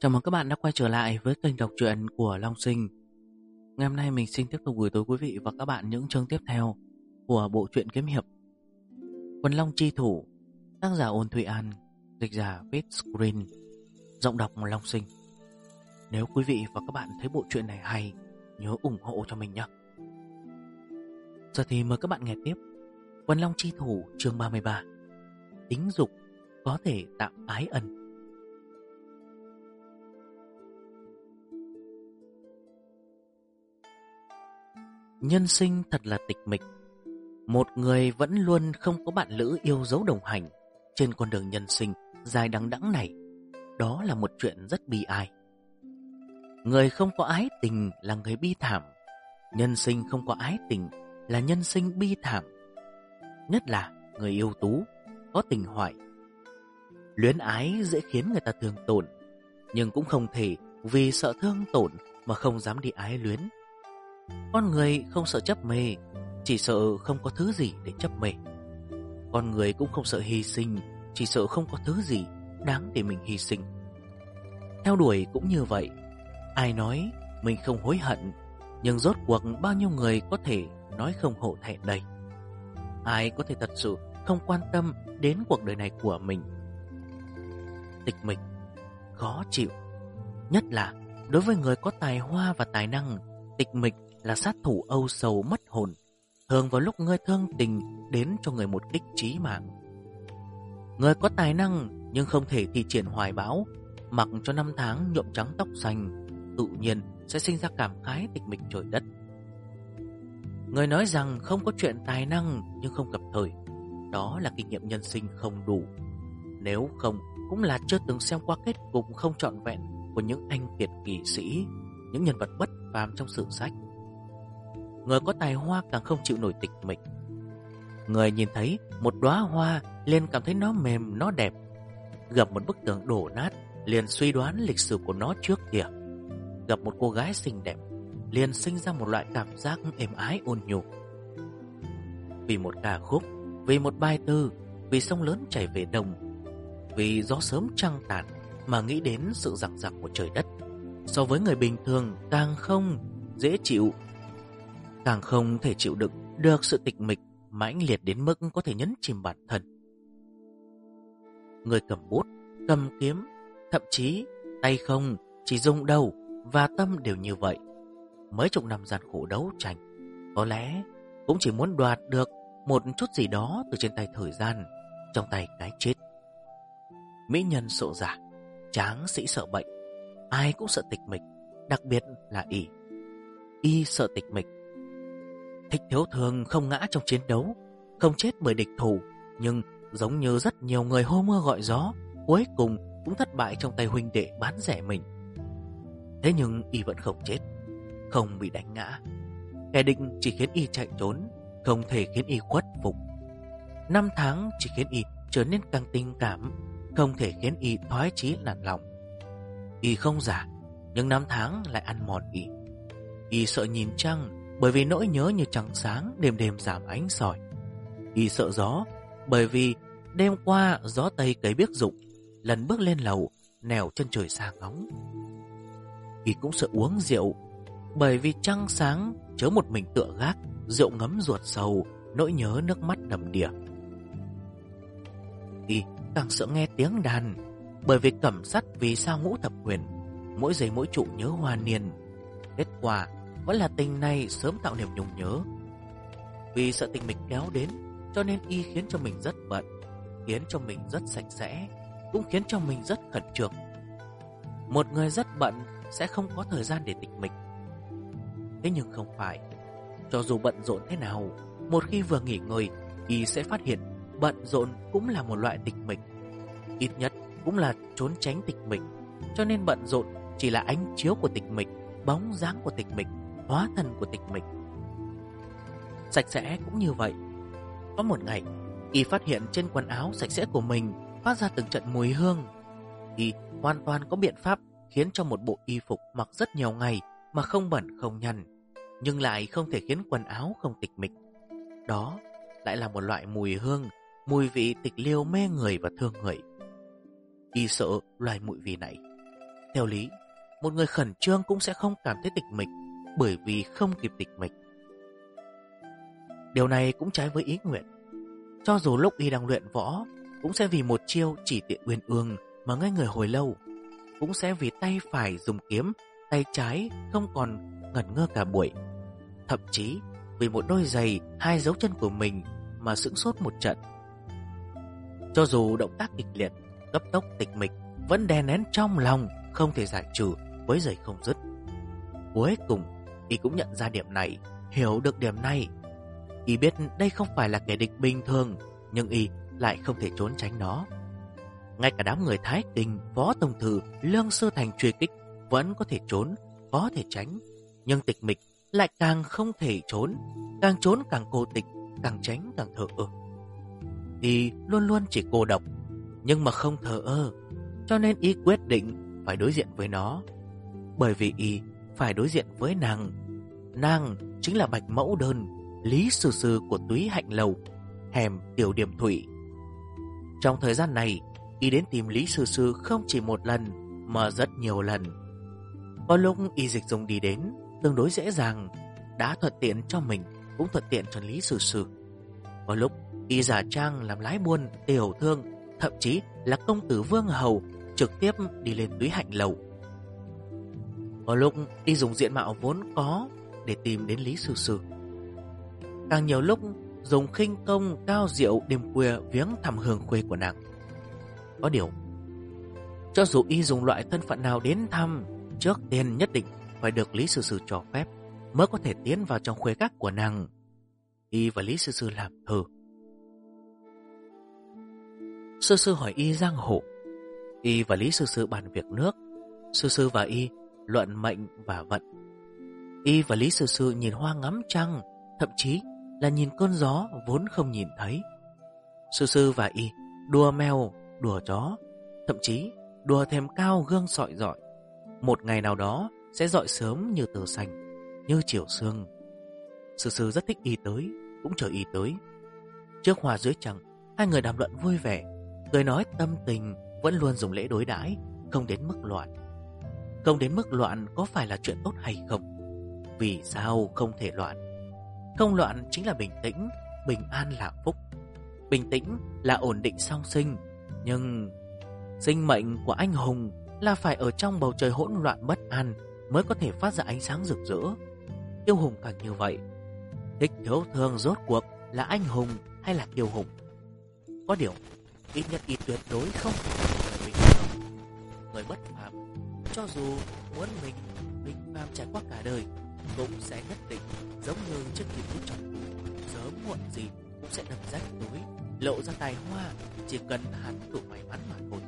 Chào mừng các bạn đã quay trở lại với kênh đọc truyện của Long Sinh. Ngày hôm nay mình xin tiếp tục gửi tới quý vị và các bạn những chương tiếp theo của bộ truyện kiếm hiệp Quần Long Chi Thủ, tác giả Ôn Thụy An, dịch giả Viết Screen, giọng đọc Long Sinh. Nếu quý vị và các bạn thấy bộ truyện này hay, nhớ ủng hộ cho mình nhé. Giờ thì mời các bạn nghe tiếp Quần Long Chi Thủ chương 33, tính dục có thể tạo ái ân. Nhân sinh thật là tịch mịch. Một người vẫn luôn không có bạn lữ yêu dấu đồng hành trên con đường nhân sinh dài đằng đẵng này, đó là một chuyện rất bi ai. Người không có ái tình là người bi thảm. Nhân sinh không có ái tình là nhân sinh bi thảm. Nhất là người yêu tú, có tình hoại. Luyến ái dễ khiến người ta thương tổn, nhưng cũng không thể vì sợ thương tổn mà không dám đi ái luyến. Con người không sợ chấp mê, chỉ sợ không có thứ gì để chấp mê. Con người cũng không sợ hy sinh, chỉ sợ không có thứ gì đáng để mình hy sinh. Theo đuổi cũng như vậy. Ai nói mình không hối hận, nhưng rốt cuộc bao nhiêu người có thể nói không hổ thẹn đây? Ai có thể thật sự không quan tâm đến cuộc đời này của mình? Tịch mịch, khó chịu. Nhất là đối với người có tài hoa và tài năng, tịch mịch là sát thủ âu sầu mất hồn, thường vào lúc ngươi thương tình đến cho người một kích chí mạng. Người có tài năng nhưng không thể thi triển hoài bão, mặc cho năm tháng nhuộm trắng tóc xanh, tự nhiên sẽ sinh ra cảm khái tịch mịch trời đất. Người nói rằng không có chuyện tài năng nhưng không gặp thời, đó là kinh nghiệm nhân sinh không đủ. Nếu không cũng là chưa từng xem qua kết cục không trọn vẹn của những anh kiệt kỳ sĩ, những nhân vật bất phàm trong sử sách. Người có tài hoa càng không chịu nổi tịch mịch. Người nhìn thấy một đóa hoa liền cảm thấy nó mềm, nó đẹp. Gặp một bức tường đổ nát liền suy đoán lịch sử của nó trước kia. Gặp một cô gái xinh đẹp liền sinh ra một loại cảm giác êm ái ôn nhu. Vì một ca khúc, vì một bài thơ, vì sông lớn chảy về đông, vì gió sớm trăng tàn mà nghĩ đến sự giằng giặc của trời đất. So với người bình thường càng không dễ chịu, càng không thể chịu đựng được sự tịch mịch mãnh liệt đến mức có thể nhấn chìm bản thân. Người cầm bút, cầm kiếm, thậm chí tay không, chỉ dùng đầu và tâm đều như vậy. Mấy chục năm gian khổ đấu tranh, có lẽ cũng chỉ muốn đoạt được một chút gì đó từ trên tay thời gian, trong tay cái chết. Mỹ nhân sợ giả, tráng sĩ sợ bệnh, ai cũng sợ tịch mịch, đặc biệt là y sợ tịch mịch. Thích thiếu thường không ngã trong chiến đấu, không chết bởi địch thủ, nhưng giống như rất nhiều người hô mưa gọi gió, cuối cùng cũng thất bại trong tay huynh đệ bán rẻ mình. Thế nhưng y vẫn không chết, không bị đánh ngã. Kẻ địch chỉ khiến y chạy trốn, không thể khiến y khuất phục. Năm tháng chỉ khiến y trở nên càng tình cảm, không thể khiến y thoái chí nản lòng. Y không giả, nhưng năm tháng lại ăn mòn y. Y sợ nhìn trăng, bởi vì nỗi nhớ như trăng sáng đêm đêm giảm ánh sỏi. Y sợ gió, bởi vì đêm qua gió tây cấy biếc rụng, lần bước lên lầu nẻo chân trời xa ngóng. Y cũng sợ uống rượu, bởi vì trăng sáng chớ một mình tựa gác, rượu ngấm ruột sầu, nỗi nhớ nước mắt đầm đìa. Y càng sợ nghe tiếng đàn, bởi vì cẩm sắt vì sao ngũ thập huyền, mỗi giây mỗi trụ nhớ hoa niên. Kết quả vẫn là tình này sớm tạo niềm nhung nhớ. Vì sợ tình mình kéo đến, cho nên y khiến cho mình rất bận, khiến cho mình rất sạch sẽ, cũng khiến cho mình rất khẩn trương. Một người rất bận sẽ không có thời gian để tịch mịch. Thế nhưng không phải, cho dù bận rộn thế nào, một khi vừa nghỉ ngơi, y sẽ phát hiện bận rộn cũng là một loại tịch mịch, ít nhất cũng là trốn tránh tịch mịch. Cho nên bận rộn chỉ là ánh chiếu của tịch mịch, bóng dáng của tịch mịch, hóa thân của tịch mịch. Sạch sẽ cũng như vậy. Có một ngày, y phát hiện trên quần áo sạch sẽ của mình phát ra từng trận mùi hương. Y hoàn toàn có biện pháp khiến cho một bộ y phục mặc rất nhiều ngày mà không bẩn không nhăn, nhưng lại không thể khiến quần áo không tịch mịch. Đó lại là một loại mùi hương, mùi vị tịch liêu mê người và thương người. Y sợ loài mùi vị này. theo lý, một người khẩn trương cũng sẽ không cảm thấy tịch mịch, bởi vì không kịp tịch mịch. Điều này cũng trái với ý nguyện. Cho dù lúc y đang luyện võ, cũng sẽ vì một chiêu chỉ tiện uyên ương mà ngây người hồi lâu, cũng sẽ vì tay phải dùng kiếm, tay trái không còn ngẩn ngơ cả buổi. Thậm chí vì một đôi giày, hai dấu chân của mình mà sững sốt một trận. Cho dù động tác kịch liệt, cấp tốc tịch mịch, vẫn đè nén trong lòng, không thể giải trừ với giày không dứt. Cuối cùng, y cũng nhận ra điểm này, hiểu được điểm này. Y biết đây không phải là kẻ địch bình thường, nhưng y lại không thể trốn tránh nó. Ngay cả đám người Thái Kinh, Võ Tông Thử, Lương Sư Thành truy kích vẫn có thể trốn, có thể tránh. Nhưng tịch mịch lại càng không thể trốn càng cô tịch, càng tránh càng thờ ơ. Y luôn luôn chỉ cô độc, nhưng mà không thờ ơ, cho nên y quyết định phải đối diện với nó. Bởi vì y phải đối diện với nàng. Nàng chính là Bạch Mẫu Đơn, Lý Sư Sư của Túy Hạnh Lầu, hẻm Tiểu Điểm Thủy. Trong thời gian này, y đến tìm Lý Sư Sư không chỉ một lần mà rất nhiều lần. Có lúc y dịch dùng đi đến tương đối dễ dàng, đã thuận tiện cho mình cũng thuận tiện cho Lý Sư Sư. Có lúc y giả trang làm lái buôn, tiểu thương, thậm chí là công tử vương hầu, trực tiếp đi lên Túy Hạnh Lầu. Có lúc y dùng diện mạo vốn có để tìm đến Lý Sư Sư. Càng nhiều lúc dùng khinh công cao diệu đêm khuya viếng thăm hương khuê của nàng. Có điều, cho dù y dùng loại thân phận nào đến thăm, trước tiên nhất định phải được Lý Sư Sư cho phép mới có thể tiến vào trong khuê các của nàng. Y và Lý Sư Sư làm thơ. Sư Sư hỏi y giang hồ, y và Lý Sư Sư bàn việc nước, Sư Sư và y luận mệnh và vận. Y và Lý Sư Sư nhìn hoa ngắm trăng, thậm chí là nhìn cơn gió vốn không nhìn thấy. Sư Sư và y đùa mèo, đùa chó, thậm chí đùa thêm cao gương sọi rọi. Một ngày nào đó sẽ rọi sớm như tờ xanh, như chiều sương. Sư Sư rất thích y tới, cũng chờ y tới. Trước hoa dưới trăng, hai người đàm luận vui vẻ, cười nói tâm tình, vẫn luôn dùng lễ đối đãi, không đến mức loạn. Không đến mức loạn có phải là chuyện tốt hay không? Vì sao không thể loạn? Không loạn chính là bình tĩnh, bình an là phúc. Bình tĩnh là ổn định song sinh. Nhưng sinh mệnh của anh hùng là phải ở trong bầu trời hỗn loạn bất an mới có thể phát ra ánh sáng rực rỡ. Kiêu hùng càng như vậy. Thích Thiếu Thương rốt cuộc là anh hùng hay là kiêu hùng? Có điều, ít nhất y tuyệt đối không phải là người bình thường, người bất phàm. Cho dù muốn mình bình phàm trải qua cả đời, cũng sẽ nhất định giống như chiếc thịt bút trong túi, sớm muộn gì cũng sẽ đập rách túi, lộ ra tài hoa, chỉ cần hắn đủ may mắn mà thôi.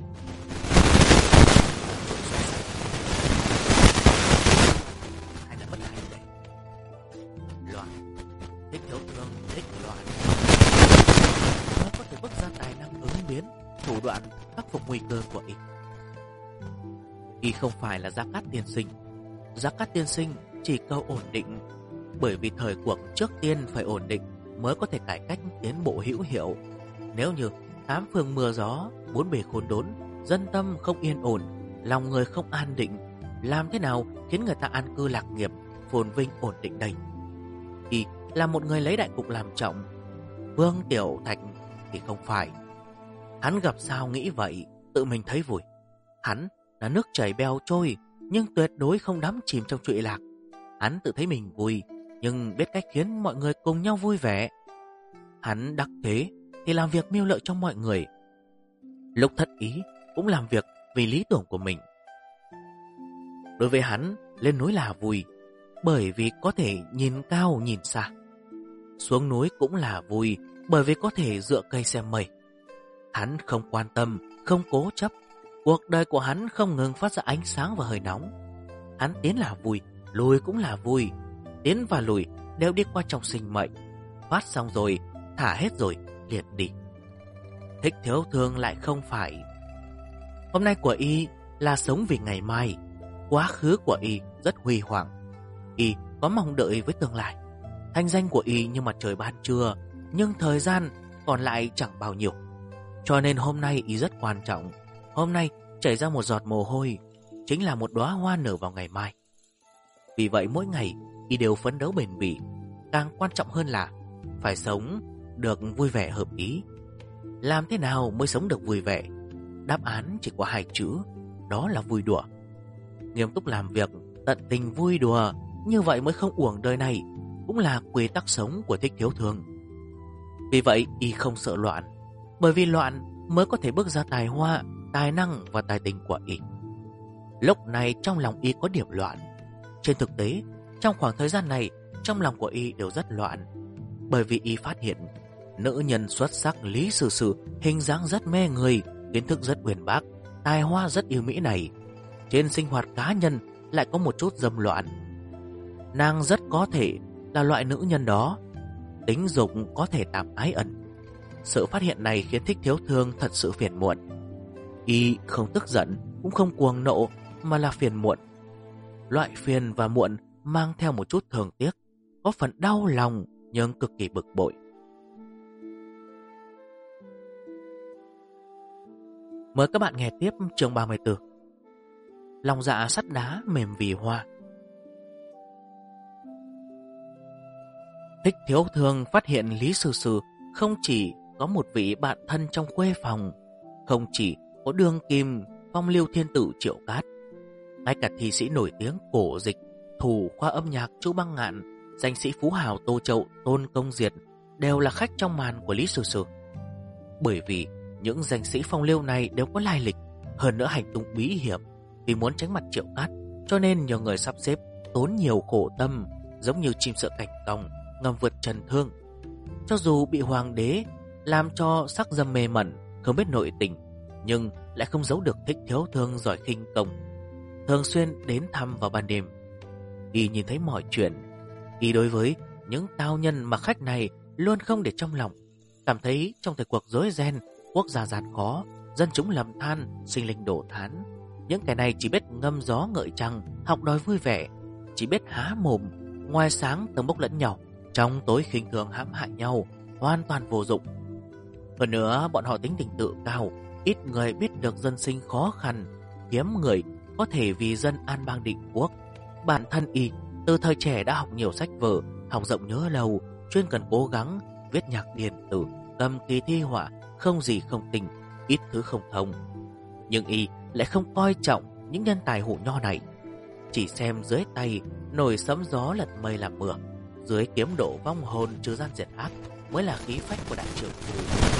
Hay là bất hạnh đấy. Loạn, Thích Thiếu Thương thích loạn. Nó có thể bước ra tài năng ứng biến, thủ đoạn khắc phục nguy cơ của y. Y không phải là Gia Cát Tiên Sinh. Gia Cát Tiên Sinh chỉ cầu ổn định, bởi vì thời cuộc trước tiên phải ổn định mới có thể cải cách tiến bộ hữu hiệu. Nếu như tám phương mưa gió, bốn bề khốn đốn, dân tâm không yên ổn, lòng người không an định, làm thế nào khiến người ta an cư lạc nghiệp, phồn vinh ổn định đây? Y là một người lấy đại cục làm trọng. Vương Tiểu Thạch thì không phải. Hắn gặp sao nghĩ vậy, tự mình thấy vui. Hắn là nước chảy bèo trôi, nhưng tuyệt đối không đắm chìm trong trụy lạc. Hắn tự thấy mình vui, nhưng biết cách khiến mọi người cùng nhau vui vẻ. Hắn đắc thế thì làm việc mưu lợi cho mọi người. Lúc thất ý cũng làm việc vì lý tưởng của mình. Đối với hắn, lên núi là vui, bởi vì có thể nhìn cao nhìn xa. Xuống núi cũng là vui, bởi vì có thể dựa cây xem mây. Hắn không quan tâm, không cố chấp. Cuộc đời của hắn không ngừng phát ra ánh sáng và hơi nóng. Hắn tiến là vui, lùi cũng là vui. Tiến và lùi đều đi qua trong sinh mệnh. Phát xong rồi, thả hết rồi, liền đi. Thích Thiếu Thương lại không phải. Hôm nay của y là sống vì ngày mai. Quá khứ của y rất huy hoàng. Y có mong đợi với tương lai. Thanh danh của y như mặt trời ban trưa, nhưng thời gian còn lại chẳng bao nhiêu. Cho nên hôm nay y rất quan trọng. Hôm nay chảy ra một giọt mồ hôi, chính là một đóa hoa nở vào ngày mai. Vì vậy mỗi ngày y đều phấn đấu bền bỉ, càng quan trọng hơn là phải sống được vui vẻ hợp ý. Làm thế nào mới sống được vui vẻ? Đáp án chỉ có hai chữ, đó là vui đùa. Nghiêm túc làm việc, tận tình vui đùa, như vậy mới không uổng đời này, cũng là quy tắc sống của Thích Thiếu Thường. Vì vậy y không sợ loạn, bởi vì loạn mới có thể bước ra tài hoa, tài năng và tài tình của y. Lúc này trong lòng y có điểm loạn. Trên thực tế, trong khoảng thời gian này, trong lòng của y đều rất loạn, bởi vì y phát hiện nữ nhân xuất sắc Lý Sử Sử hình dáng rất mê người, kiến thức rất uyên bác, tài hoa rất yêu mỹ này, trên sinh hoạt cá nhân lại có một chút dâm loạn. Nàng rất có thể là loại nữ nhân đó, tính dục có thể tạm ái ẩn. Sự phát hiện này khiến Thích Thiếu Thương thật sự phiền muộn. Y không tức giận, cũng không cuồng nộ, mà là phiền muộn. Loại phiền và muộn mang theo một chút thương tiếc, có phần đau lòng nhưng cực kỳ bực bội. Mời các bạn nghe tiếp chương 34. Lòng dạ sắt đá mềm vì hoa. Thích Thiếu Thương phát hiện Lý Sử Sử không chỉ có một vị bạn thân trong khuê phòng, không chỉ có đương kim phong lưu thiên tử Triệu Cát, ngay cả thi sĩ nổi tiếng cổ dịch, thủ khoa âm nhạc Chu Băng Ngạn, danh sĩ phú hào Tô Chậu, Tôn Công Diệt đều là khách trong màn của Lý Sử Sử. Bởi vì những danh sĩ phong lưu này đều có lai lịch, hơn nữa hành tung bí hiểm. Vì muốn tránh mặt Triệu Cát, cho nên nhiều người sắp xếp tốn nhiều khổ tâm, giống như chim sợ cảnh cong, ngầm vượt trần thương. Cho dù bị hoàng đế làm cho sắc dâm mê mẩn, không biết nội tình, nhưng lại không giấu được Thích Thiếu Thương giỏi khinh công, thường xuyên đến thăm vào ban đêm. Y nhìn thấy mọi chuyện, y đối với những tao nhân mà khách này luôn không để trong lòng, cảm thấy trong thời cuộc rối ren, quốc gia gian khó, dân chúng lầm than, sinh linh đổ thán. Những kẻ này chỉ biết ngâm gió ngợi trăng, học đòi vui vẻ, chỉ biết há mồm, ngoài sáng tầm bốc lẫn nhau, trong tối khinh thường hãm hại nhau, hoàn toàn vô dụng. Hơn nữa, bọn họ tính tình tự cao, ít người biết được dân sinh khó khăn, hiếm người có thể vì dân an bang định quốc. Bản thân y từ thời trẻ đã học nhiều sách vở, học rộng nhớ lâu, chuyên cần cố gắng viết nhạc điện tử, cầm kỳ thi họa, không gì không tinh, ít thứ không thông. Nhưng y lại không coi trọng những nhân tài hủ nho này, chỉ xem dưới tay nổi sấm gió lật mây làm mưa, dưới kiếm độ vong hồn trừ gian diệt ác mới là khí phách của đại trưởng phu.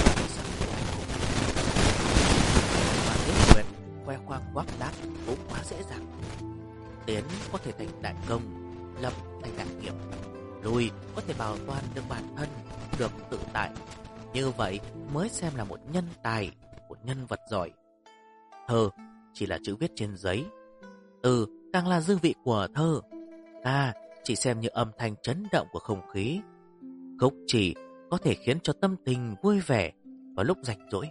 Và Tiết Nguyệt khoe khoang quắc đát cũng quá dễ dàng. Tiến có thể thành đại công, lập thành đại nghiệp, lùi có thể bảo toàn được bản thân, được tự tại. Như vậy mới xem là một nhân tài, một nhân vật giỏi. Thơ chỉ là chữ viết trên giấy, từ càng là dư vị của thơ. Ta chỉ xem như âm thanh chấn động của không khí. Khúc chỉ có thể khiến cho tâm tình vui vẻ vào lúc rảnh rỗi.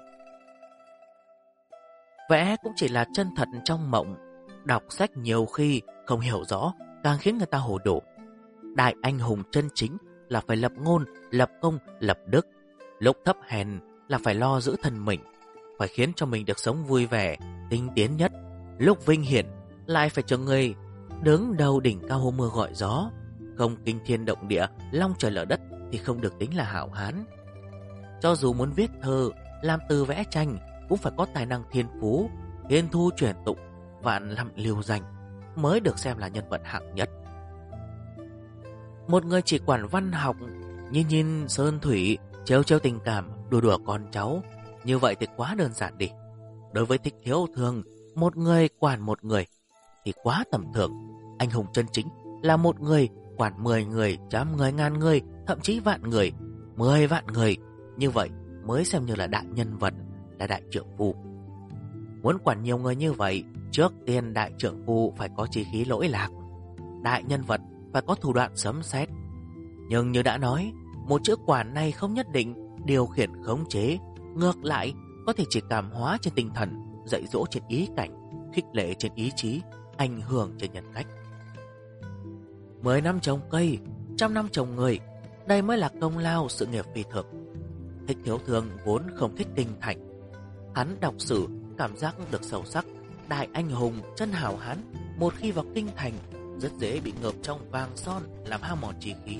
Vẽ cũng chỉ là chân thật trong mộng. Đọc sách nhiều khi không hiểu rõ, càng khiến người ta hồ đồ. Đại anh hùng chân chính là phải lập ngôn, lập công, lập đức. Lúc thấp hèn là phải lo giữ thân mình, phải khiến cho mình được sống vui vẻ, tinh tiến nhất. Lúc vinh hiển lại phải cho người đứng đầu đỉnh cao hô mưa gọi gió. Không kinh thiên động địa, long trời lở đất thì không được tính là hảo hán. Cho dù muốn viết thơ, làm từ vẽ tranh, cũng phải có tài năng thiên phú, thiên thu truyền tụng, vạn năm lưu danh mới được xem là nhân vật hạng nhất. Một người chỉ quản văn học, nhìn nhìn sơn thủy, trêu trêu tình cảm, đùa đùa con cháu, như vậy thì quá đơn giản đi. Đối với Thích Thiếu Thương, một người quản một người thì quá tầm thường. Anh hùng chân chính là một người quản 10 người, trăm người, ngàn người, thậm chí vạn người, 10 vạn người. Như vậy mới xem như là đại nhân vật, là đại trượng phu. Muốn quản nhiều người như vậy, trước tiên đại trượng phu phải có chí khí lỗi lạc, đại nhân vật phải có thủ đoạn sấm sét. Nhưng như đã nói, một chữ quản này không nhất định điều khiển khống chế, ngược lại có thể chỉ cảm hóa trên tinh thần, dạy dỗ trên ý cảnh, khích lệ trên ý chí, ảnh hưởng trên nhân cách. 10 năm trồng cây, 100 năm trồng người, đây mới là công lao sự nghiệp phi thường. Thích Thiếu Thương vốn không thích kinh thành, hắn đọc sử cảm giác được sâu sắc, đại anh hùng, chân hảo hán, một khi vào kinh thành, rất dễ bị ngợp trong vàng son làm hao mòn trí khí.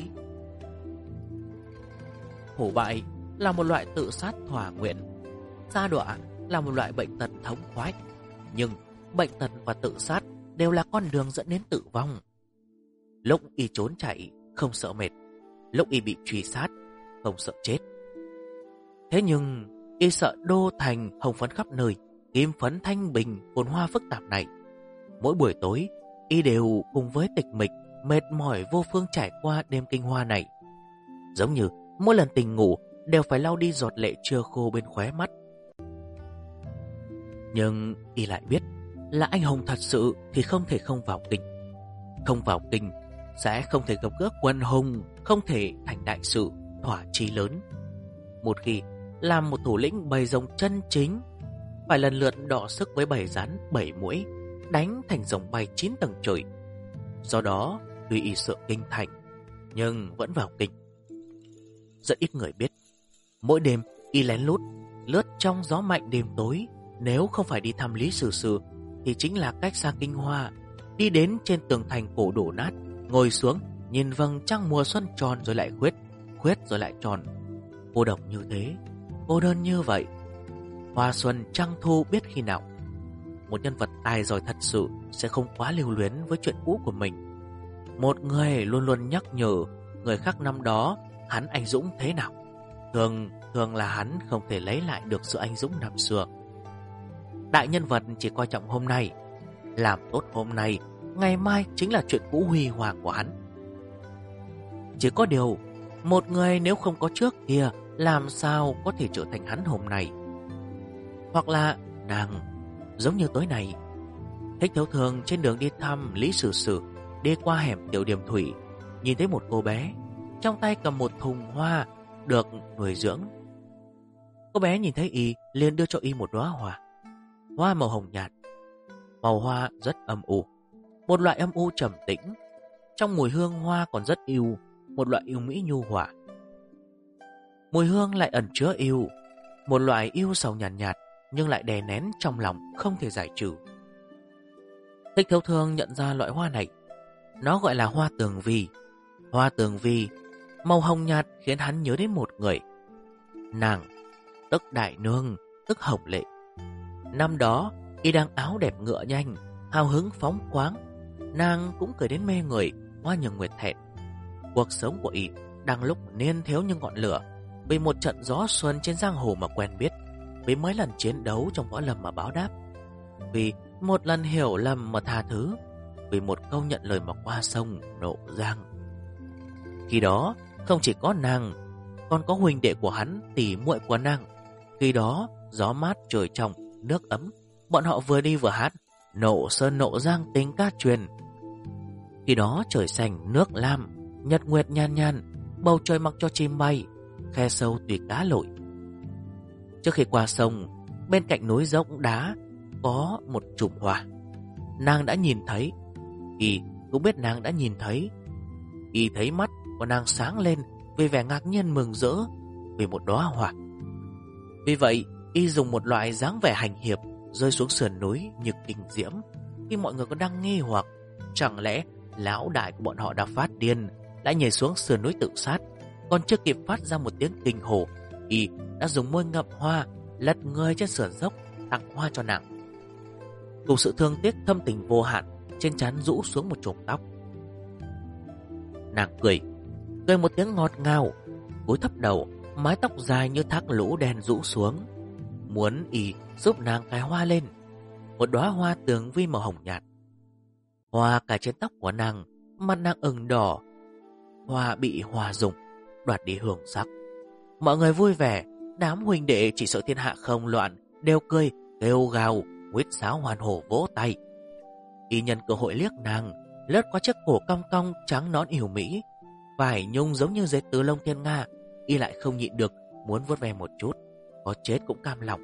Hổ bại là một loại tự sát thỏa nguyện. Sa đọa là một loại bệnh tật thống khoái. Nhưng bệnh tật và tự sát đều là con đường dẫn đến tử vong. Lúc y trốn chạy không sợ mệt, lúc y bị truy sát không sợ chết. Thế nhưng y sợ đô thành hồng phấn khắp nơi, kim phấn thanh bình, phồn hoa phức tạp này. Mỗi buổi tối y đều cùng với tịch mịch, mệt mỏi vô phương trải qua đêm kinh hoa này. Giống như mỗi lần tỉnh ngủ đều phải lau đi giọt lệ chưa khô bên khóe mắt. Nhưng y lại biết là anh hùng thật sự thì không thể không vào kinh. Không vào kinh sẽ không thể gặp gỡ quân hùng, không thể thành đại sự, thỏa chí lớn. Một khi làm một thủ lĩnh bầy rồng chân chính, phải lần lượt đọ sức với bầy rắn, bầy muỗi, đánh thành rồng bay 9 tầng trời. Do đó, tuy y sợ kinh thành, nhưng vẫn vào kinh. Rất ít người biết, mỗi đêm y lén lướt trong gió mạnh đêm tối. Nếu không phải đi thăm Lý Sử Sử thì chính là cách xa kinh hoa, đi đến trên tường thành cổ đổ nát, ngồi xuống nhìn vầng trăng mùa xuân tròn rồi lại khuyết rồi lại tròn. Cô độc như thế, cô đơn như vậy, hoa xuân trăng thu biết khi nào. Một nhân vật tài giỏi thật sự sẽ không quá lưu luyến với chuyện cũ của mình. Một người luôn luôn nhắc nhở người khác năm đó hắn anh dũng thế nào. Thường là hắn không thể lấy lại được sự anh dũng năm xưa. Đại nhân vật chỉ coi trọng hôm nay, làm tốt hôm nay, ngày mai chính là chuyện cũ huy hoàng của hắn. Chỉ có điều, một người nếu không có trước kia, làm sao có thể trở thành hắn hôm nay? Hoặc là nàng, giống như tối nay, Thích Thiếu Thường trên đường đi thăm Lý Sử Sử, đi qua hẻm Tiểu Điềm Thủy, nhìn thấy một cô bé trong tay cầm một thùng hoa được nuôi dưỡng. Cô bé nhìn thấy y liền đưa cho y một đóa hoa. Hoa màu hồng nhạt, màu hoa rất âm u, một loại âm u trầm tĩnh. Trong mùi hương hoa còn rất yêu, một loại yêu mỹ nhu hòa. Mùi hương lại ẩn chứa yêu, một loại yêu sầu nhàn nhạt, nhưng lại đè nén trong lòng không thể giải trừ. Thích Thiếu Thường nhận ra loại hoa này, nó gọi là hoa tường vi. Hoa tường vi màu hồng nhạt khiến hắn nhớ đến một người, nàng, tức Đại Nương, tức Hồng Lệ. Năm đó y đang áo đẹp ngựa nhanh, hào hứng phóng khoáng, nàng cũng cười đến mê người, hoa nhường nguyệt thẹn. Cuộc sống của y đang lúc niên thiếu như ngọn lửa, vì một trận gió xuân trên giang hồ mà quen biết, vì mấy lần chiến đấu trong võ lâm mà báo đáp, vì một lần hiểu lầm mà tha thứ, vì một câu nhận lời mà qua sông nộ giang. Khi đó không chỉ có nàng, còn có huynh đệ của hắn, tỷ muội của nàng. Khi đó gió mát trời trong, nước ấm, bọn họ vừa đi vừa hát nộ sơn nộ giang tình ca truyền. Khi đó trời xanh nước lam, nhật nguyệt nhan nhan, bầu trời mặc cho chim bay, khe sâu tùy cá lội. Trước khi qua sông, bên cạnh núi dốc đá có một chùm hoa. Nàng đã nhìn thấy, y cũng biết nàng đã nhìn thấy. Y thấy mắt của nàng sáng lên vì vẻ ngạc nhiên mừng rỡ vì một đóa hoa. Vì vậy y dùng một loại dáng vẻ hành hiệp rơi xuống sườn núi như kinh diễm. Khi mọi người còn đang nghi hoặc chẳng lẽ lão đại của bọn họ đã phát điên, đã nhảy xuống sườn núi tự sát, còn chưa kịp phát ra một tiếng kinh hồn, y đã dùng môi ngậm hoa lật người trên sườn dốc tặng hoa cho nàng. Cùng sự thương tiếc thâm tình vô hạn, trên trán rũ xuống một chùm tóc. Nàng cười một tiếng ngọt ngào, cúi thấp đầu, mái tóc dài như thác lũ đen rũ xuống, muốn y giúp nàng cài hoa lên. Một đóa hoa tường vi màu hồng nhạt, hoa cài trên tóc của nàng, mặt nàng ửng đỏ. Hoa bị hoa dùng đoạt đi hương sắc. Mọi người vui vẻ, đám huynh đệ chỉ sợ thiên hạ không loạn đều cười kêu gào, huýt sáo hoàn hổ vỗ tay. Y nhân cơ hội liếc nàng, lướt qua chiếc cổ cong cong trắng nõn yểu mỹ, vải nhung giống như dệt từ lông thiên nga. Y lại không nhịn được muốn vuốt ve một chút, có chết cũng cam lòng.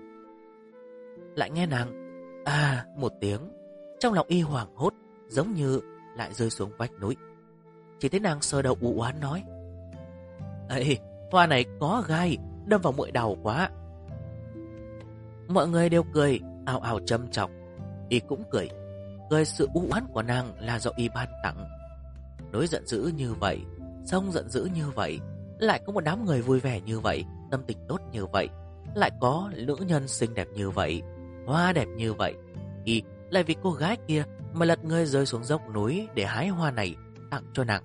Lại nghe nàng một tiếng, trong lòng y hoảng hốt, giống như lại rơi xuống vách núi. Chỉ thấy nàng sờ đầu u oán nói: "Ê, hoa này có gai, đâm vào muội đầu quá." Mọi người đều cười ào ào châm chọc. Y cũng cười, cười sự u oán của nàng là do Y ban tặng. Đối giận dữ như vậy, xong giận dữ như vậy, lại có một đám người vui vẻ như vậy, tâm tình tốt như vậy, lại có nữ nhân xinh đẹp như vậy, hoa đẹp như vậy. Y lại vì cô gái kia mà lật người rơi xuống dốc núi để hái hoa này tặng cho nàng.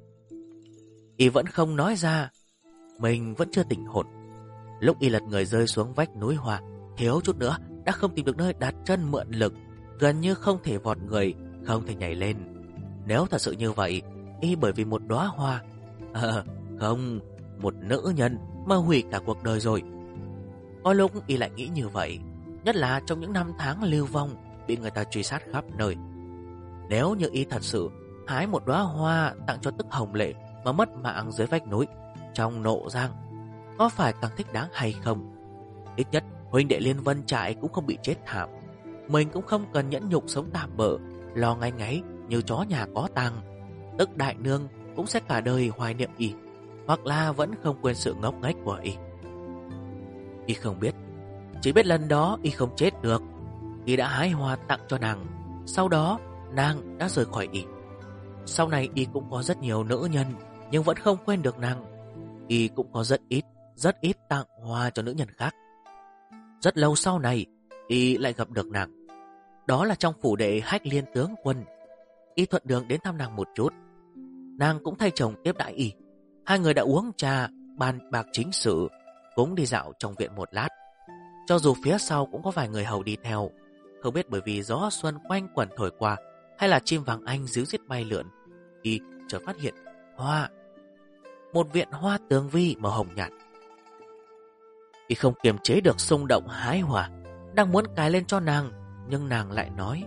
Y vẫn không nói ra, mình vẫn chưa tỉnh hồn. Lúc Y lật người rơi xuống vách núi hoa, thiếu chút nữa đã không tìm được nơi đặt chân mượn lực, gần như không thể vọt người, không thể nhảy lên. Nếu thật sự như vậy, Y bởi vì một đóa hoa, không, một nữ nhân mà hủy cả cuộc đời rồi. Có lúc Y lại nghĩ như vậy, nhất là trong những năm tháng lưu vong, bị người ta truy sát khắp nơi. Nếu như Y thật sự hái một đóa hoa tặng cho Tức Hồng Lệ mà mất mạng dưới vách núi trong nộ giang, có phải càng thích đáng hay không? Ít nhất huynh đệ Liên Vân Trại cũng không bị chết thảm, mình cũng không cần nhẫn nhục sống tạm bợ, lo ngáy ngáy như chó nhà có tang. Tức đại nương cũng sẽ cả đời hoài niệm Y, hoặc là vẫn không quên sự ngốc nghếch của Y. Y không biết, chỉ biết lần đó Y không chết được. Y đã hái hoa tặng cho nàng, sau đó nàng đã rời khỏi Y. Sau này Y cũng có rất nhiều nữ nhân, nhưng vẫn không quên được nàng. Y cũng có rất ít tặng hoa cho nữ nhân khác. Rất lâu sau này, Y lại gặp được nàng. Đó là trong phủ đệ Hách Liên tướng quân. Y thuận đường đến thăm nàng một chút. Nàng cũng thay chồng tiếp đãi Y. Hai người đã uống trà, bàn bạc chính sự, cũng đi dạo trong viện một lát. Cho dù phía sau cũng có vài người hầu đi theo, không biết bởi vì gió xuân quanh quẩn thổi qua hay là chim vàng anh díu dít bay lượn, Y chợt phát hiện hoa, một viện hoa tường vi màu hồng nhạt. Y không kiềm chế được xung động hái hoa, đang muốn cài lên cho nàng, nhưng nàng lại nói: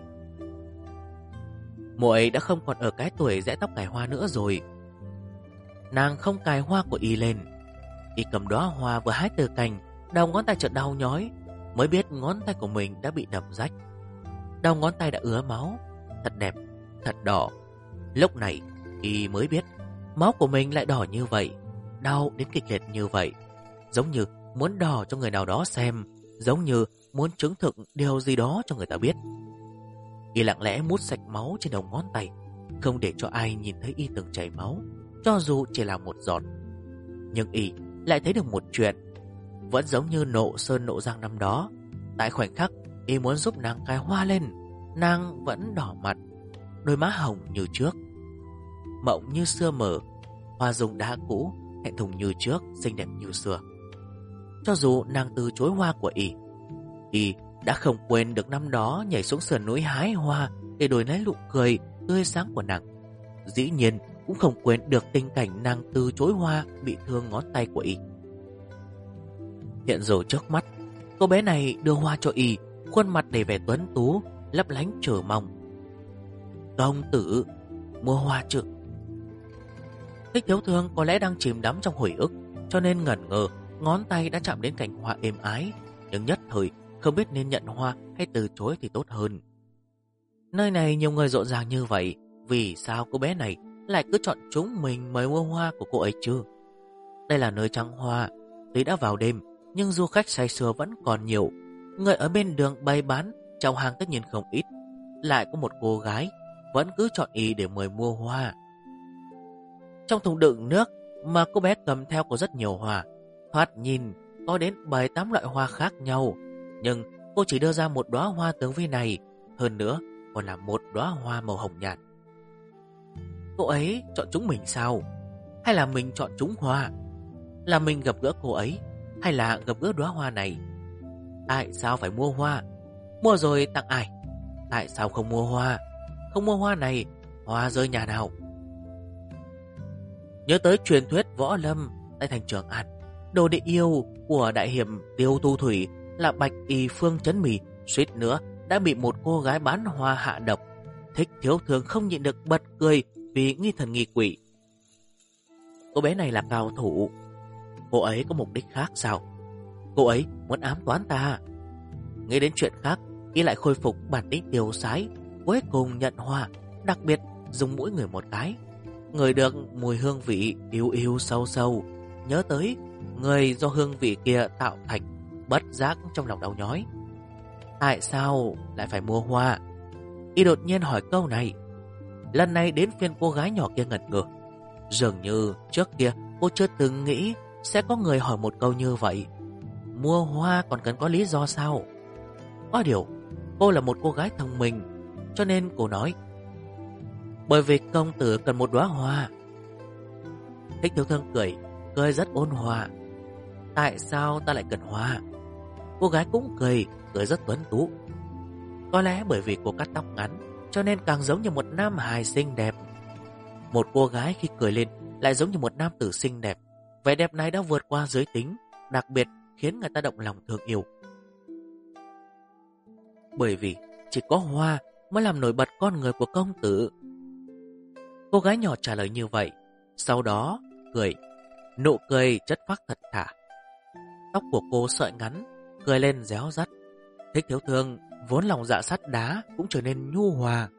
muội đã không còn ở cái tuổi giã tóc cài hoa nữa rồi. Nàng không cài hoa của Y lên. Y cầm đóa hoa vừa hái từ cành, đầu ngón tay chợt đau nhói, mới biết ngón tay của mình đã bị đâm rách. Đầu ngón tay đã ứa máu, thật đẹp, thật đỏ. Lúc này Y mới biết máu của mình lại đỏ như vậy, đau đến kịch liệt như vậy, giống như muốn đỏ cho người nào đó xem, giống như muốn chứng thực điều gì đó cho người ta biết. Y lặng lẽ mút sạch máu trên đầu ngón tay, không để cho ai nhìn thấy Y từng chảy máu, cho dù chỉ là một giọt. Nhưng Y lại thấy được một chuyện, vẫn giống như nộ sơn nộ giang năm đó. Tại khoảnh khắc Y muốn giúp nàng cài hoa lên, nàng vẫn đỏ mặt, đôi má hồng như trước. Mộng như xưa mở, hoa dung đá cũ, hẹn thùng như trước, xinh đẹp như xưa. Cho dù nàng từ chối hoa của Y đã không quên được năm đó nhảy xuống sườn núi hái hoa để đổi lấy nụ cười tươi sáng của nàng. Dĩ nhiên cũng không quên được tình cảnh nàng từ chối hoa bị thương ngón tay của Y. Hiện rồi trước mắt, cô bé này đưa hoa cho Y, khuôn mặt đầy vẻ tuấn tú, lấp lánh chờ mong. Công tử, mua hoa chứ? Thích Thiếu Thương có lẽ đang chìm đắm trong hồi ức, cho nên ngẩn ngơ, ngón tay đã chạm đến cành hoa êm ái, nhưng nhất thời không biết nên nhận hoa hay từ chối thì tốt hơn. Nơi này nhiều người rộn ràng như vậy, vì sao cô bé này lại cứ chọn chúng mình mời mua hoa của cô ấy chứ? Đây là nơi trăng hoa, tuy đã vào đêm, nhưng du khách say sưa vẫn còn nhiều. Người ở bên đường bày bán, trong hàng tất nhiên không ít. Lại có một cô gái vẫn cứ chọn Y để mời mua hoa. Trong thùng đựng nước mà cô bé cầm theo có rất nhiều hoa, thoạt nhìn có đến 7-8 loại hoa khác nhau, nhưng cô chỉ đưa ra một đóa hoa tường vi này, hơn nữa còn là một đóa hoa màu hồng nhạt. Cô ấy chọn chúng mình sao? Hay là mình chọn chúng hoa? Là mình gặp gỡ cô ấy, hay là gặp gỡ đóa hoa này? Tại sao phải mua hoa? Mua rồi tặng ai? Tại sao không mua hoa? Không mua hoa này, hoa rơi nhà nào? Nhớ tới truyền thuyết võ lâm tại thành Trường An, đồ đệ yêu của đại hiệp Tiêu Tu Thủy là Bạch Y Phương Chấn Mì suýt nữa đã bị một cô gái bán hoa hạ độc. Thích Thiếu Thương không nhịn được bật cười vì nghi thần nghi quỷ. Cô bé này là cao thủ, cô ấy có mục đích khác sao? Cô ấy muốn ám toán ta. Nghĩ đến chuyện khác, Y lại khôi phục bản tính tiêu sái, cuối cùng nhận hoa, đặc biệt dùng mũi ngửi một cái, ngửi được mùi hương vị yếu yếu sâu sâu, nhớ tới người do hương vị kia tạo thành, bất giác trong lòng đau nhói. Tại sao lại phải mua hoa? Y đột nhiên hỏi câu này. Lần này đến phiên cô gái nhỏ kia ngẩn ngơ. Dường như trước kia cô chưa từng nghĩ sẽ có người hỏi một câu như vậy. Mua hoa còn cần có lý do sao? Có điều, cô là một cô gái thông minh, cho nên cô nói: bởi vì công tử cần một đóa hoa. Thích Thiếu Thương cười rất ôn hòa. Tại sao ta lại cần hoa? Cô gái cũng cười rất tuấn tú. Có lẽ bởi vì cô cắt tóc ngắn, cho nên càng giống như một nam hài xinh đẹp. Một cô gái khi cười lên lại giống như một nam tử xinh đẹp. Vẻ đẹp này đã vượt qua giới tính, đặc biệt khiến người ta động lòng thương yêu. Bởi vì chỉ có hoa mới làm nổi bật con người của công tử. Cô gái nhỏ trả lời như vậy, sau đó cười. Nụ cười chất phác thật thà. Tóc của cô sợi ngắn, cười lên réo rắt. Thích Thiếu Thương vốn lòng dạ sắt đá cũng trở nên nhu hòa.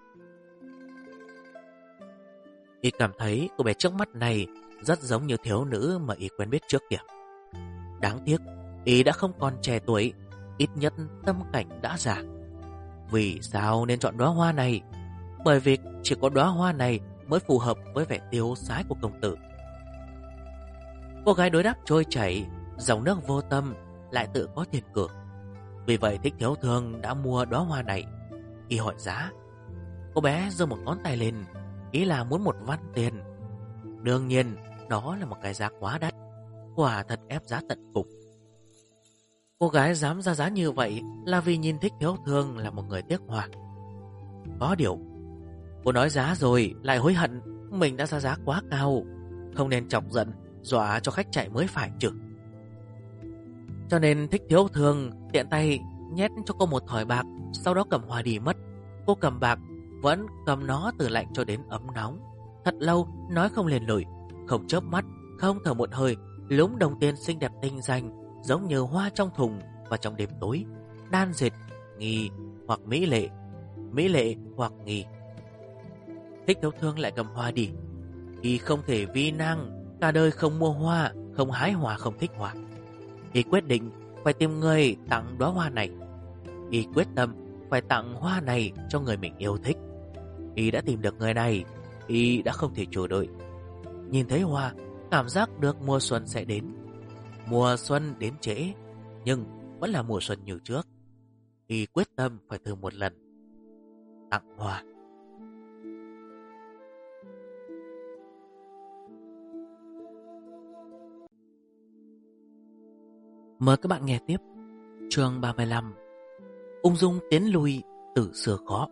Y cảm thấy cô bé trước mắt này rất giống như thiếu nữ mà Y quen biết trước kia. Đáng tiếc, Y đã không còn trẻ tuổi, ít nhất tâm cảnh đã già. Vì sao nên chọn đóa hoa này? Bởi vì chỉ có đóa hoa này mới phù hợp với vẻ tiêu sái của công tử. Cô gái đối đáp trôi chảy, dòng nước vô tâm, lại tự có tiền cử. Vì vậy Thích Thiếu Thương đã mua đóa hoa này. Y hỏi giá. Cô bé giơ một ngón tay lên, ý là muốn 1 văn tiền. Đương nhiên, đó là một cái giá quá đắt, quả thật ép giá tận cùng. Cô gái dám ra giá như vậy là vì nhìn Thích Thiếu Thương là một người tiếc hoa. Có điều, cô nói giá rồi lại hối hận mình đã ra giá quá cao, không nên chọc giận dọa cho khách chạy mới phải chứ. Cho nên Thích Thiếu Thương tiện tay nhét cho cô một thỏi bạc, sau đó cầm hoa đi mất. Cô cầm bạc, vẫn cầm nó từ lạnh cho đến ấm nóng. Thật lâu nói không lên lời, không chớp mắt, không thở một hơi, lúng đồng tiền xinh đẹp tinh danh, giống như hoa trong thùng và trong đêm tối, đan dệt, nghi hoặc mỹ lệ hoặc nghi. Thích Thiếu Thương lại cầm hoa đi. Y không thể vi năng cả đời không mua hoa, không hái hoa, không thích hoa. Y quyết định phải tìm người tặng đóa hoa này. Y quyết tâm phải tặng hoa này cho người mình yêu thích. Y đã tìm được người này, Y đã không thể chờ đợi. Nhìn thấy hoa, cảm giác được mùa xuân sẽ đến. Mùa xuân đến trễ, nhưng vẫn là mùa xuân như trước. Y quyết tâm phải thử một lần tặng hoa. Mời các bạn nghe tiếp chương 35. Ung dung tiến lui từ xưa khó.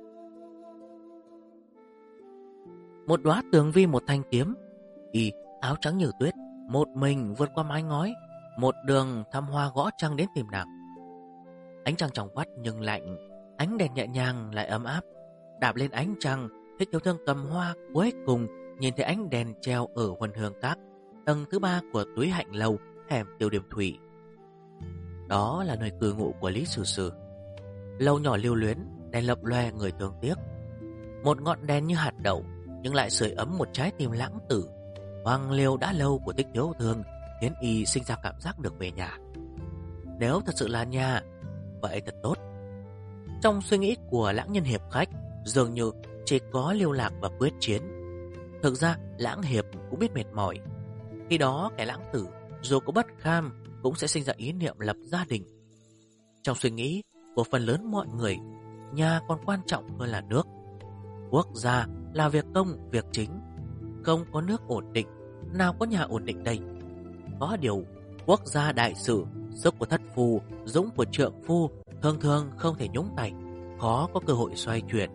Một đóa tường vi một thanh kiếm. Y áo trắng như tuyết, một mình vượt qua mái ngói, một đường thăm hoa gõ trăng đến tìm nàng. Ánh trăng trong vắt nhưng lạnh, ánh đèn nhẹ nhàng lại ấm áp. Đạp lên ánh trăng, Thích Thiếu Thương cầm hoa cuối cùng nhìn thấy ánh đèn treo ở Huân Hương Các, tầng thứ 3 của Túy Hạnh Lâu, hẻm Tiêu Điểm Thủy. Đó là nơi cư ngụ của Lý Sử Sử. Lâu nhỏ lưu luyến, đèn lập loè người thương tiếc. Một ngọn đèn như hạt đậu, nhưng lại sưởi ấm một trái tim lãng tử. Hoàng liêu đã lâu của Thích Thiếu Thương khiến Y sinh ra cảm giác được về nhà. Nếu thật sự là nhà, vậy thật tốt. Trong suy nghĩ của lãng nhân hiệp khách, dường như chỉ có Liêu Lạc và quyết chiến. Thực ra lãng hiệp cũng biết mệt mỏi. Khi đó kẻ lãng tử dù có bất kham cũng sẽ sinh ra ý niệm lập gia đình. Trong suy nghĩ của phần lớn mọi người, nhà còn quan trọng hơn là nước. Quốc gia là việc công, việc chính. Không có nước ổn định, nào có nhà ổn định đây. Có điều, quốc gia đại sự, sức của thất phu, dũng của trượng phu thường thường không thể nhúng tay, khó có cơ hội xoay chuyển.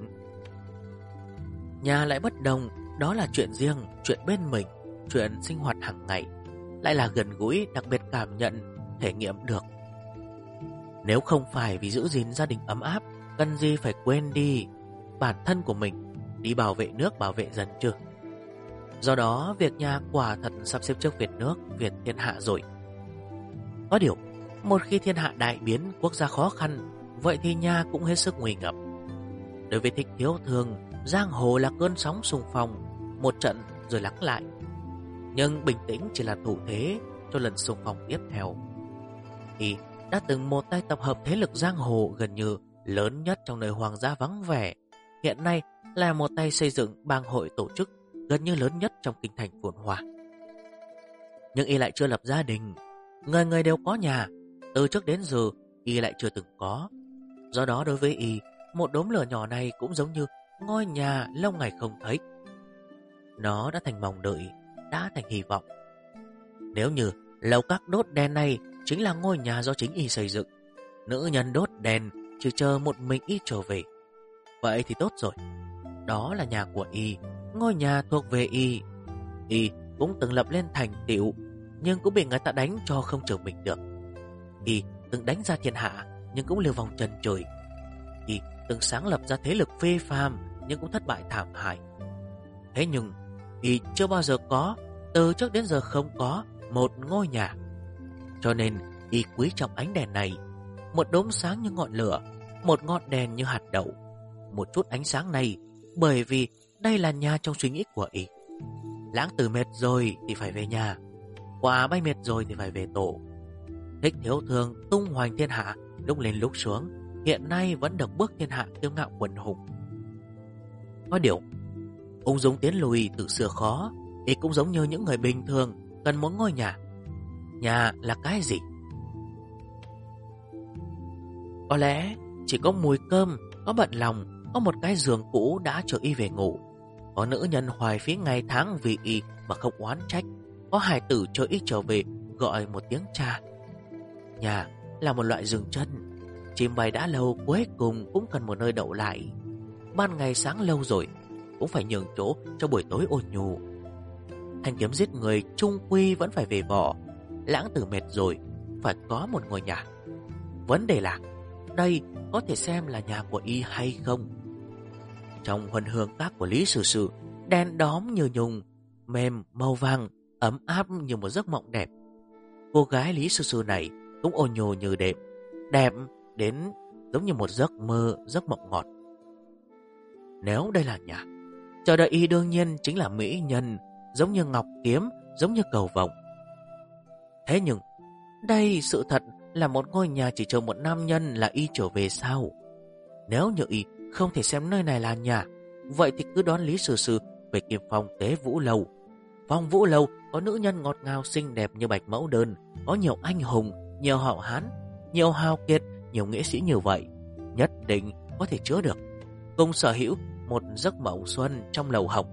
Nhà lại bất đồng, đó là chuyện riêng, chuyện bên mình, chuyện sinh hoạt hàng ngày, lại là gần gũi, đặc biệt cảm nhận, thể nghiệm được. Nếu không phải vì giữ gìn gia đình ấm áp, cần gì phải quên đi bản thân của mình, đi bảo vệ nước, bảo vệ dân chứ. Do đó, việc nhà quả thật sắp xếp trước việc nước, việc thiên hạ rồi. Có điều, một khi thiên hạ đại biến, quốc gia khó khăn, vậy thì nhà cũng hết sức nguy ngập. Đối với Thích Thiếu Thương, giang hồ là cơn sóng xung phong, một trận rồi lắng lại. Nhưng bình tĩnh chỉ là thủ thế cho lần xung phong tiếp theo. Thì đã từng một tay tập hợp thế lực giang hồ gần như lớn nhất trong nơi hoàng gia vắng vẻ. Hiện nay là một tay xây dựng bang hội tổ chức gần như lớn nhất trong kinh thành phồn hoa. Nhưng y lại chưa lập gia đình. Người người đều có nhà. Từ trước đến giờ y lại chưa từng có. Do đó đối với y, một đốm lửa nhỏ này cũng giống như ngôi nhà lâu ngày không thấy. Nó đã thành mong đợi, đã thành hy vọng. Nếu như lầu các đốt đèn này chính là ngôi nhà do chính y xây dựng, nữ nhân đốt đèn chỉ chờ một mình y trở về, vậy thì tốt rồi. Đó là nhà của y, ngôi nhà thuộc về y. Y cũng từng lập lên thành tựu, nhưng cũng bị người ta đánh cho không trở mình được. Y từng đánh ra thiên hạ, nhưng cũng lưu vong chân trời. Y từng sáng lập ra thế lực phê phàm, nhưng cũng thất bại thảm hại. Thế nhưng y chưa bao giờ có, từ trước đến giờ không có một ngôi nhà. Cho nên y quý trọng ánh đèn này, một đốm sáng như ngọn lửa, một ngọn đèn như hạt đậu, một chút ánh sáng này, bởi vì đây là nhà trong suy nghĩ của y. Lãng tử mệt rồi thì phải về nhà, quả bay mệt rồi thì phải về tổ. Thích Thiếu Thương tung hoành thiên hạ, lúc lên lúc xuống, hiện nay vẫn được bước thiên hạ kiêu ngạo quần hùng. Có điều, ung dung tiến lùi từ xưa khó, y cũng giống như những người bình thường cần một ngôi nhà. Nhà là cái gì? Có lẽ chỉ có mùi cơm, có bận lòng, có một cái giường cũ đã chờ y về ngủ, có nữ nhân hoài phí ngày tháng vì y mà không oán trách, có hài tử chờ y trở về gọi một tiếng cha. Nhà là một loại dừng chân, chim bay đã lâu cuối cùng cũng cần một nơi đậu lại. Ban ngày sáng lâu rồi cũng phải nhường chỗ cho buổi tối ôn nhu. Thanh kiếm giết người chung quy vẫn phải về vỏ. Lãng tử mệt rồi, phải có một ngôi nhà. Vấn đề là đây có thể xem là nhà của y hay không? Trong huân hương các của Lý Sử Sử, đen đóm như nhung, mềm màu vàng, ấm áp như một giấc mộng đẹp. Cô gái Lý Sử Sử này cũng ôn nhô như đệm, đẹp đến giống như một giấc mơ, giấc mộng ngọt. Nếu đây là nhà, chờ đợi y đương nhiên chính là mỹ nhân, giống như ngọc kiếm, giống như cầu vồng. Thế nhưng đây sự thật là một ngôi nhà chỉ chờ một nam nhân là y trở về sao? Nếu như y không thể xem nơi này là nhà, vậy thì cứ đón Lý Sử Sử về Kim Phong Tế Vũ Lâu. Phong Vũ Lâu có nữ nhân ngọt ngào xinh đẹp như Bạch Mẫu Đơn, có nhiều anh hùng, nhiều hảo hán, nhiều hào kiệt, nhiều nghĩa sĩ như vậy, nhất định có thể chứa được, cùng sở hữu một giấc mộng xuân trong lầu hồng.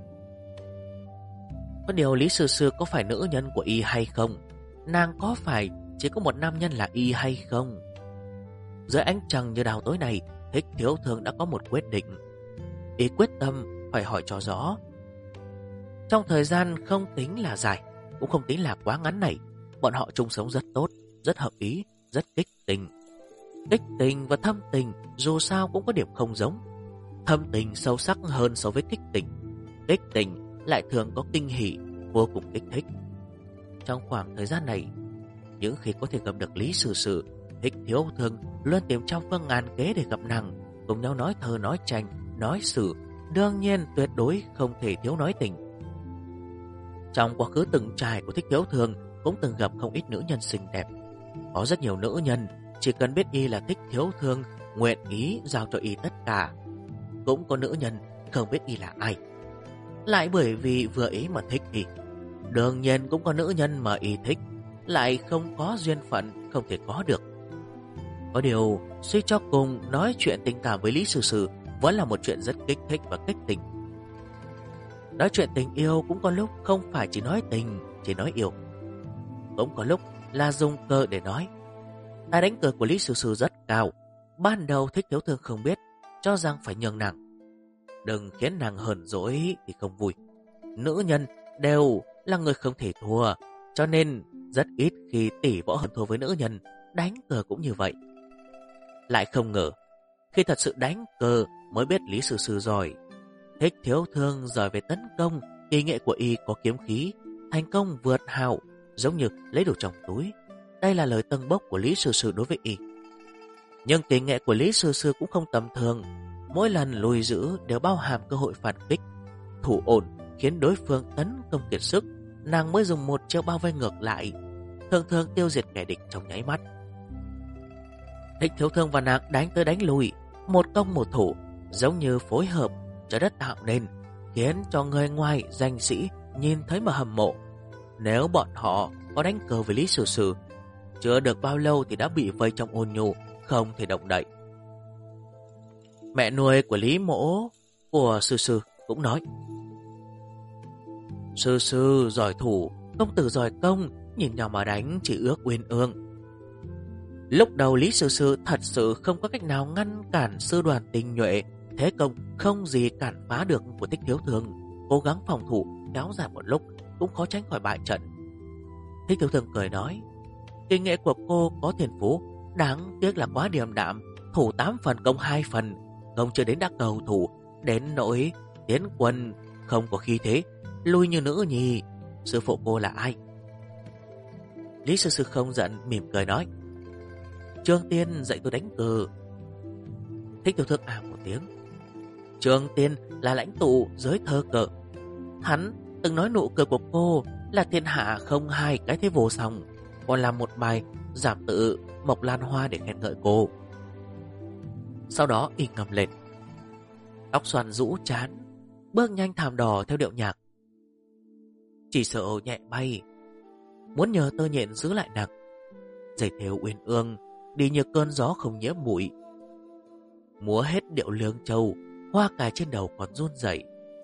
Có điều Lý Sử Sử có phải nữ nhân của y hay không? Nàng có phải chỉ có một nam nhân là y hay không? Dưới ánh trăng như đào tối này, Thích Thiếu Thương đã có một quyết định. Y quyết tâm phải hỏi cho rõ. Trong thời gian không tính là dài, cũng không tính là quá ngắn này, bọn họ chung sống rất tốt, rất hợp ý, rất kích tình. Kích tình và thâm tình dù sao cũng có điểm không giống. Thâm tình sâu sắc hơn so với kích tình. Kích tình lại thường có kinh hỉ, vô cùng kích thích. Trong khoảng thời gian này, những khi có thể gặp được Lý Sử Sử, Thích Thiếu Thương luôn tìm trăm phương ngàn kế để gặp nàng, cùng nhau nói thơ, nói tranh, nói sử, đương nhiên tuyệt đối không thể thiếu nói tình. Trong quá khứ từng trải của Thích Thiếu Thương cũng từng gặp không ít nữ nhân xinh đẹp. Có rất nhiều nữ nhân chỉ cần biết y là Thích Thiếu Thương, nguyện ý giao cho y tất cả. Cũng có nữ nhân không biết y là ai, lại bởi vì vừa ý mà thích y. Đương nhiên cũng có nữ nhân mà y thích, lại không có duyên phận, không thể có được. Có điều, suy cho cùng, nói chuyện tình cảm với Lý Sử Sử vẫn là một chuyện rất kích thích và kích tình. Nói chuyện tình yêu cũng có lúc không phải chỉ nói tình, chỉ nói yêu. Cũng có lúc là dùng cờ để nói. Tài đánh cờ của Lý Sử Sử rất cao. Ban đầu Thích Thiếu Thương không biết, cho rằng phải nhường nàng. Đừng khiến nàng hờn dỗi thì không vui. Nữ nhân đều là người không thể thua, cho nên rất ít khi tỷ võ hơn thua với nữ nhân. Đánh cờ cũng như vậy. Lại không ngờ, khi thật sự đánh cờ mới biết Lý Sử Sử giỏi. Thích Thiếu Thương giỏi về tấn công, kỳ nghệ của y có kiếm khí, thành công vượt hào, giống như lấy đồ trong túi. Đây là lời tâng bốc của Lý Sử Sử đối với y. Nhưng kỳ nghệ của Lý Sử Sử cũng không tầm thường. Mỗi lần lùi giữ đều bao hàm cơ hội phản kích. Thủ ổn khiến đối phương tấn công kiệt sức, nàng mới dùng một chiêu bao vây ngược lại, thường thường tiêu diệt kẻ địch trong nháy mắt. Thích Thiếu Thương và nàng đánh tới đánh lui, một công một thủ, giống như phối hợp trái đất tạo nên, khiến cho người ngoài danh sĩ nhìn thấy mà hâm mộ. Nếu bọn họ có đánh cờ với Lý Sử Sử, chưa được bao lâu thì đã bị vây trong ôn nhu, không thể động đậy. Mẹ nuôi của Lý Mỗ của Sử Sử cũng nói: Sử Sử giỏi thủ, công tử giỏi công, nhìn nhau mà đánh chỉ ước uyên ương. Lúc đầu Lý Sử Sử thật sự không có cách nào ngăn cản sư đoàn tinh nhuệ, thế công không gì cản phá được của Thích Thiếu Thương. Cố gắng phòng thủ kéo dài một lúc cũng khó tránh khỏi bại trận. Thích Thiếu Thương cười nói: Kinh nghệ của cô có thiên phú, đáng tiếc là quá điềm đạm, thủ 8 phần công 2 phần, công chưa đến đã cầu thủ, đến nỗi tiến quân không có khí thế, lui như nữ nhì. Sư phụ cô là ai? Lý Sư Sư không giận, mỉm cười nói: Trương Tiên dạy tôi đánh cờ. Thích Thiếu Thương một tiếng. Trương Tiên là lãnh tụ giới thơ cờ. Hắn từng nói nụ cười của cô là thiên hạ không hai cái thế vô song, còn làm một bài giảm tự Mộc Lan Hoa để khen ngợi cô. Sau đó y ngầm lên, tóc xoăn rũ trán, bước nhanh thảm đỏ theo điệu nhạc. Chỉ sợ nhẹ bay, muốn nhờ tơ nhện giữ lại nặng, dây thêu uyên ương đi như cơn gió không nhiễm bụi. Múa hết điệu Lương Châu, hoa cài trên đầu còn run rẩy.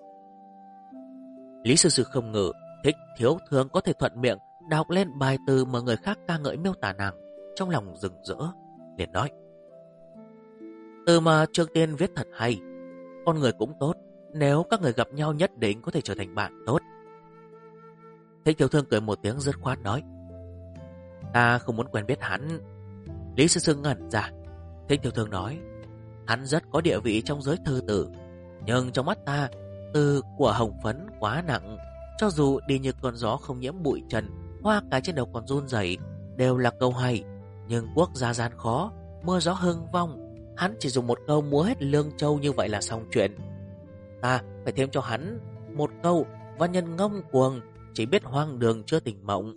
Lý Sư Sư không ngờ Thích Thiếu Thương có thể thuận miệng đọc lên bài từ mà người khác ca ngợi miêu tả nàng, trong lòng rực rỡ, liền nói: Từ mà Trương Tiên viết thật hay, con người cũng tốt, nếu các người gặp nhau nhất định có thể trở thành bạn tốt. Thích Thiếu Thương cười một tiếng dứt khoát nói: Ta không muốn quen biết hắn. Lý Sư Sư ngẩn ra. Thích Thiếu Thương nói: Hắn rất có địa vị trong giới thư tử, nhưng trong mắt ta, từ của hồng phấn quá nặng, cho dù đi như con gió không nhiễm bụi trần, hoa cái trên đầu còn run rẩy, đều là câu hay. Nhưng quốc gia gian khó, mưa gió hưng vong, hắn chỉ dùng một câu múa hết Lương Châu như vậy là xong chuyện. Ta phải thêm cho hắn một câu văn nhân ngông cuồng, chỉ biết hoang đường chưa tỉnh mộng.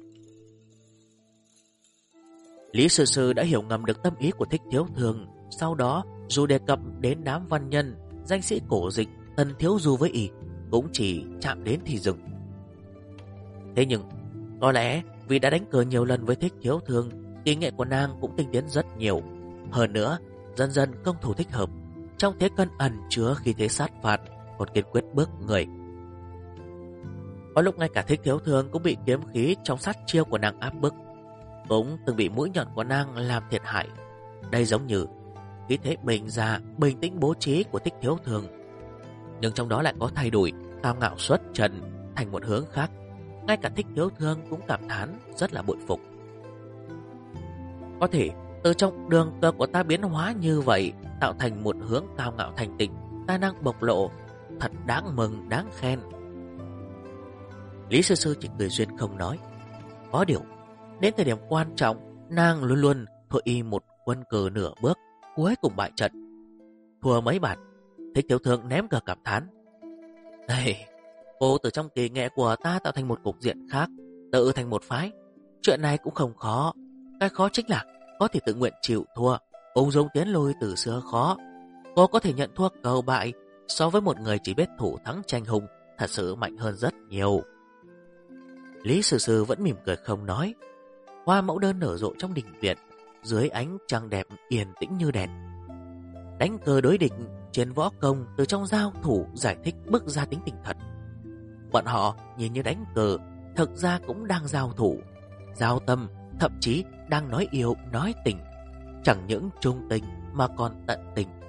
Lý Sư Sư đã hiểu ngầm được tâm ý của Thích Thiếu Thương. Sau đó dù đề cập đến đám văn nhân, danh sĩ cổ dịch, Tần Thiếu Du với y, cũng chỉ chạm đến thì dừng. Thế nhưng có lẽ vì đã đánh cờ nhiều lần với Thích Thiếu Thương, kỹ nghệ của nàng cũng tinh tiến rất nhiều. Hơn nữa dần dần công thủ thích hợp, trong thế cân ẩn chứa khí thế sát phạt, còn kiên quyết bước người. Có lúc ngay cả Thích Thiếu Thương cũng bị kiếm khí trong sát chiêu của nàng áp bức, cũng từng bị mũi nhọn của nàng làm thiệt hại. Đây giống như khí thế bình ra, bình tĩnh bố trí của Thích Thiếu Thương, nhưng trong đó lại có thay đổi, cao ngạo xuất trần thành một hướng khác. Ngay cả Thích Thiếu Thương cũng cảm thán rất là bội phục. Có thể từ trong đường cờ của ta biến hóa như vậy, tạo thành một hướng cao ngạo thành tịnh, tài năng bộc lộ, thật đáng mừng, đáng khen. Lý Sư Sư chỉ cười duyên không nói. Có điều đến thời điểm quan trọng, nàng luôn luôn thua y một quân cờ nửa bước, cuối cùng bại trận. Thua mấy bản, Thích Thiếu Thương ném cờ cảm thán: Đây, cô từ trong kỳ nghệ của ta tạo thành một cục diện khác, tự thành một phái. Chuyện này cũng không khó. Cái khó chính là có thể tự nguyện chịu thua, ung dung tiến lùi từ xưa khó. Cô có thể nhận thua cầu bại, so với một người chỉ biết thủ thắng tranh hùng, thật sự mạnh hơn rất nhiều. Lý Sư Sư vẫn mỉm cười không nói. Hoa mẫu đơn nở rộ trong đình viện, dưới ánh trăng đẹp yên tĩnh như đèn. Đánh cờ đối địch trên võ công, từ trong giao thủ giải thích bước ra tính tình thật. Bọn họ nhìn như đánh cờ, thực ra cũng đang giao thủ, giao tâm, thậm chí đang nói yêu, nói tình. Chẳng những trung tình mà còn tận tình.